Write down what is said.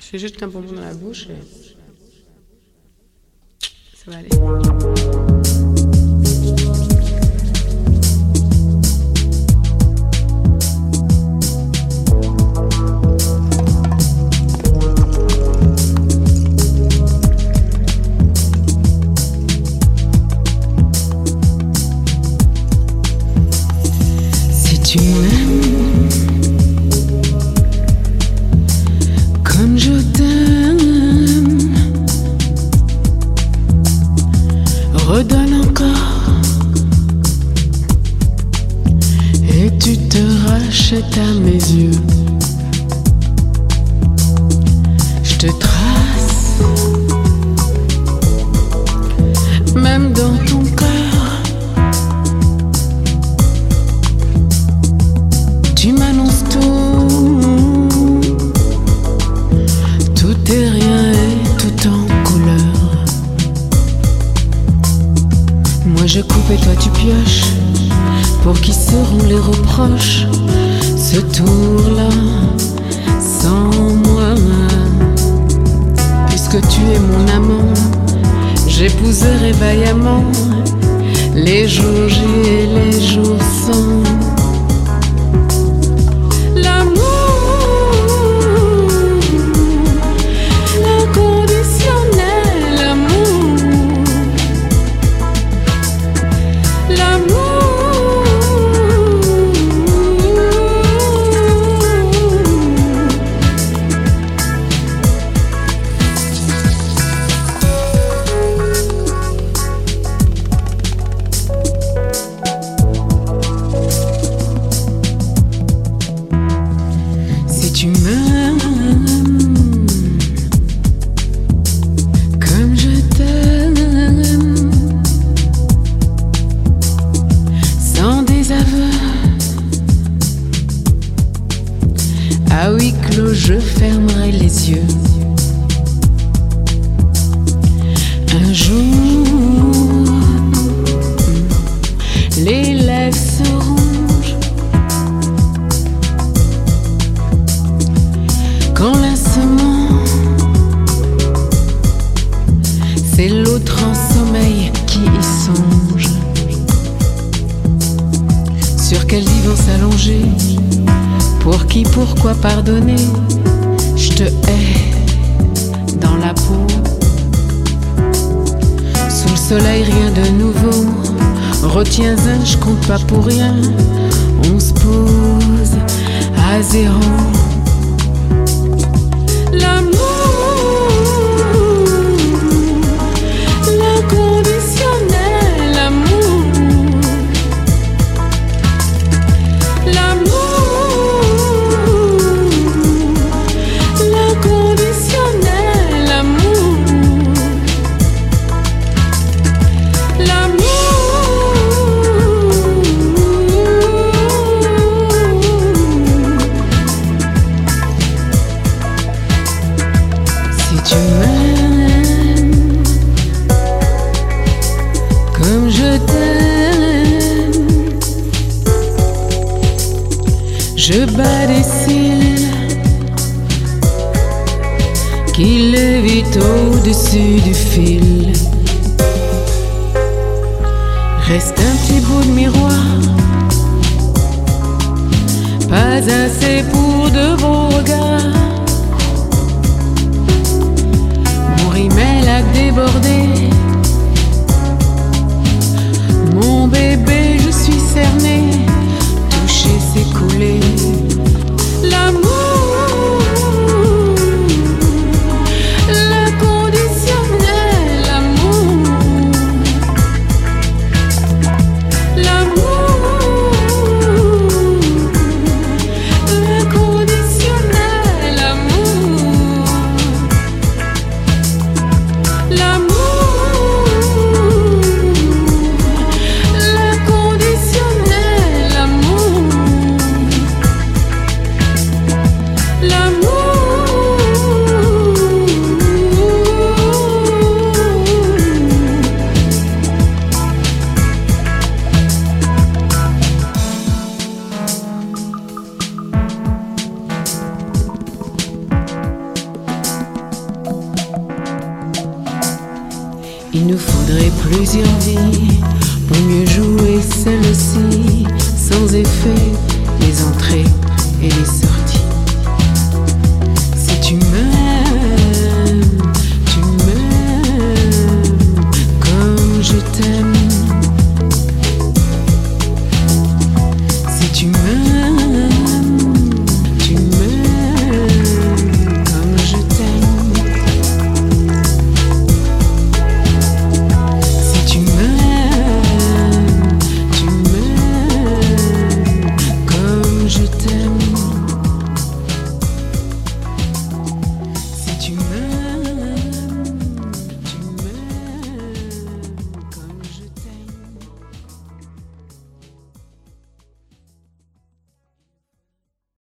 fais juste un bonbon dans la bouche et ça va aller. Tu m'aimes comme je t'aime, redonne encore et tu te rachètes à mes yeux. Je te trace, même dans ton cœur. Tu m'annonces tout est rien et tout en couleur. Moi je coupe et toi tu pioches. Pour qui seront les reproches? Ce tour-là, sans moi. Puisque tu es mon amant, j'épouserai vaillamment les jours J et les jours sans. Tu m'aimes comme je t'aime, sans désaveu. À huis clos, je fermerai les yeux. Un jour, les lèvres seront. Quand l'insomment, c'est l'autre en sommeil qui y songe. Sur quel divan s'allonger? Pour qui, pourquoi pardonner? Je te hais dans la peau. Sous le soleil, rien de nouveau. Retiens-en, je compte pas pour rien. On se pose à zéro. L'amour, l'inconditionnel amour. L'amour, l'inconditionnel amour. L'amour. Tu m'aimes comme je t'aime. Je bats des cils qui lévitent au-dessus du fil. Reste un petit bout de miroir, pas assez pour de beaux regards. Mais la débordée, mon bébé, je suis cerné, touché, s'écouler. L'amour, l'inconditionnel amour. L'amour, l'inconditionnel Il nous faudrait plusieurs vies pour mieux jouer celle-ci, sans effet, les entrées et les sorties.